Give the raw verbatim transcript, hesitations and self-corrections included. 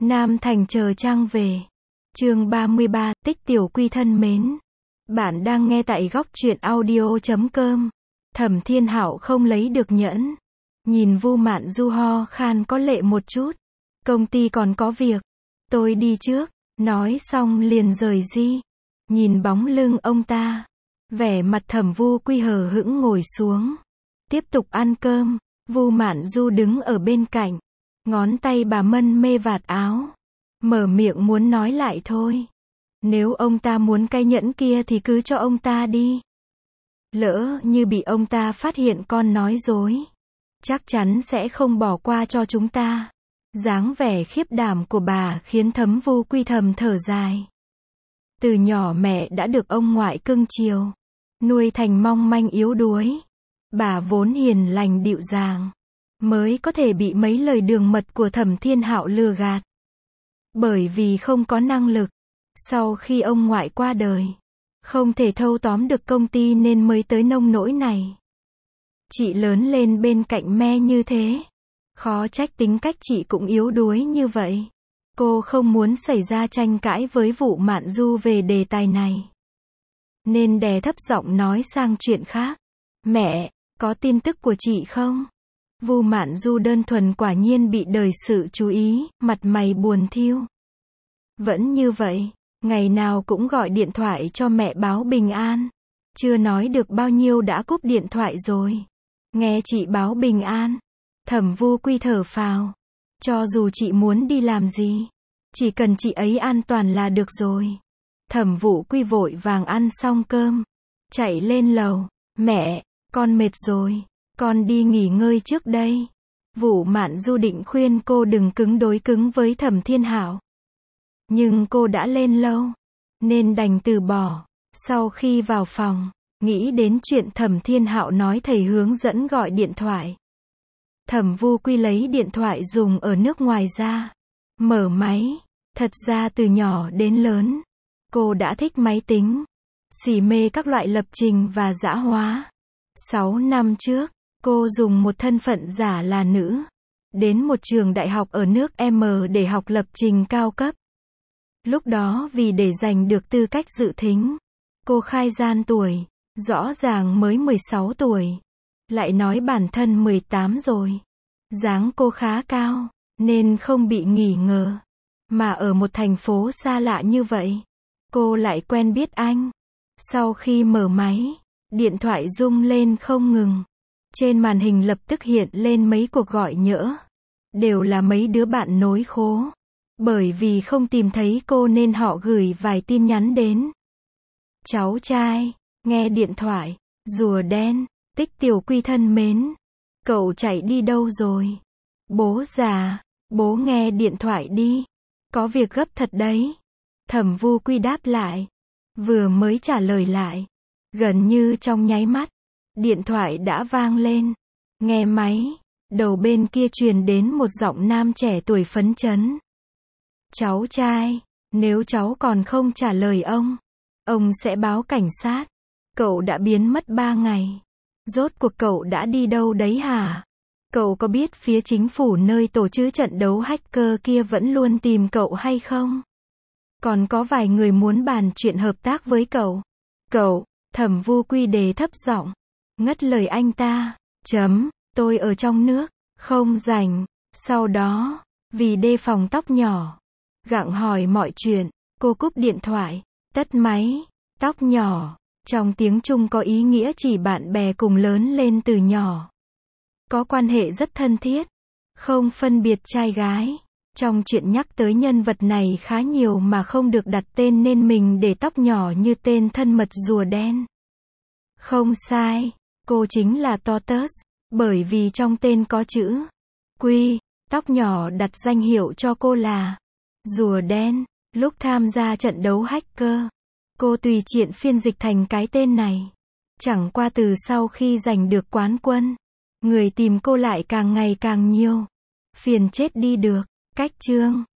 Nam Thành chờ Trang về. Chương ba mươi ba, Tích Tiểu Quy thân mến. Bạn đang nghe tại góc truyện audio chấm com. Thẩm Thiên Hạo không lấy được nhẫn. Nhìn Vu Mạn Du ho khan có lệ một chút. Công ty còn có việc. Tôi đi trước. Nói xong liền rời di. Nhìn bóng lưng ông ta. Vẻ mặt Thẩm Vu Quy hờ hững ngồi xuống. Tiếp tục ăn cơm. Vu Mạn Du đứng ở bên cạnh. Ngón tay bà mân mê vạt áo. Mở miệng muốn nói lại thôi. Nếu ông ta muốn cái nhẫn kia thì cứ cho ông ta đi. Lỡ như bị ông ta phát hiện con nói dối. Chắc chắn sẽ không bỏ qua cho chúng ta. Dáng vẻ khiếp đảm của bà khiến Thẩm Vu Quy thầm thở dài. Từ nhỏ mẹ đã được ông ngoại cưng chiều. Nuôi thành mong manh yếu đuối. Bà vốn hiền lành dịu dàng. Mới có thể bị mấy lời đường mật của Thẩm Thiên Hạo lừa gạt. Bởi vì không có năng lực. Sau khi ông ngoại qua đời. Không thể thâu tóm được công ty nên mới tới nông nỗi này. Chị lớn lên bên cạnh me như thế. Khó trách tính cách chị cũng yếu đuối như vậy. Cô không muốn xảy ra tranh cãi với Vu Mạn Du về đề tài này. Nên đè thấp giọng nói sang chuyện khác. Mẹ, có tin tức của chị không? Vu Mạn Du đơn thuần quả nhiên bị đời sự chú ý, mặt mày buồn thiu. Vẫn như vậy, ngày nào cũng gọi điện thoại cho mẹ báo bình an. Chưa nói được bao nhiêu đã cúp điện thoại rồi. Nghe chị báo bình an. Thẩm Vu Quy thở phào. Cho dù chị muốn đi làm gì, chỉ cần chị ấy an toàn là được rồi. Thẩm Vu Quy vội vàng ăn xong cơm. Chạy lên lầu. Mẹ, con mệt rồi. Con đi nghỉ ngơi trước đây. Vu Mạn Du định khuyên cô đừng cứng đối cứng với Thẩm Thiên Hạo. Nhưng cô đã lên lâu. Nên đành từ bỏ. Sau khi vào phòng, nghĩ đến chuyện Thẩm Thiên Hạo nói thầy hướng dẫn gọi điện thoại. Thẩm Vu Quy lấy điện thoại dùng ở nước ngoài ra. Mở máy. Thật ra từ nhỏ đến lớn, cô đã thích máy tính. Xỉ mê các loại lập trình và dã hóa. Sáu năm trước, cô dùng một thân phận giả là nữ. Đến một trường đại học ở nước M để học lập trình cao cấp. Lúc đó vì để giành được tư cách dự thính, cô khai gian tuổi. Rõ ràng mới mười sáu tuổi. Lại nói bản thân mười tám rồi. Dáng cô khá cao, nên không bị nghi ngờ. Mà ở một thành phố xa lạ như vậy, cô lại quen biết anh. Sau khi mở máy, điện thoại rung lên không ngừng. Trên màn hình lập tức hiện lên mấy cuộc gọi nhỡ. Đều là mấy đứa bạn nối khố. Bởi vì không tìm thấy cô nên họ gửi vài tin nhắn đến. Cháu trai, nghe điện thoại. Rùa đen, Tích Tiểu Quy thân mến. Cậu chạy đi đâu rồi? Bố già, bố nghe điện thoại đi. Có việc gấp thật đấy. Thẩm Vu Quy đáp lại. Vừa mới trả lời lại. Gần như trong nháy mắt. Điện thoại đã vang lên. Nghe máy. Đầu bên kia truyền đến một giọng nam trẻ tuổi phấn chấn. Cháu trai, nếu cháu còn không trả lời ông, ông sẽ báo cảnh sát. Cậu đã biến mất ba ngày. Rốt cuộc cậu đã đi đâu đấy hả? Cậu có biết phía chính phủ nơi tổ chức trận đấu hacker kia vẫn luôn tìm cậu hay không? Còn có vài người muốn bàn chuyện hợp tác với cậu. Cậu, Thẩm Vu Quy đề thấp giọng. Ngắt lời anh ta. Chấm, tôi ở trong nước, không rảnh. Sau đó, vì đề phòng tóc nhỏ, gặng hỏi mọi chuyện, cô cúp điện thoại, tắt máy. Tóc nhỏ, trong tiếng Trung có ý nghĩa chỉ bạn bè cùng lớn lên từ nhỏ. Có quan hệ rất thân thiết, không phân biệt trai gái. Trong chuyện nhắc tới nhân vật này khá nhiều mà không được đặt tên nên mình để tóc nhỏ như tên thân mật rùa đen. Không sai, cô chính là Totus, bởi vì trong tên có chữ Quy, tóc nhỏ đặt danh hiệu cho cô là Rùa đen. Lúc tham gia trận đấu hacker, cô tùy tiện phiên dịch thành cái tên này. Chẳng qua từ sau khi giành được quán quân, người tìm cô lại càng ngày càng nhiều. Phiền chết đi được. Cách chương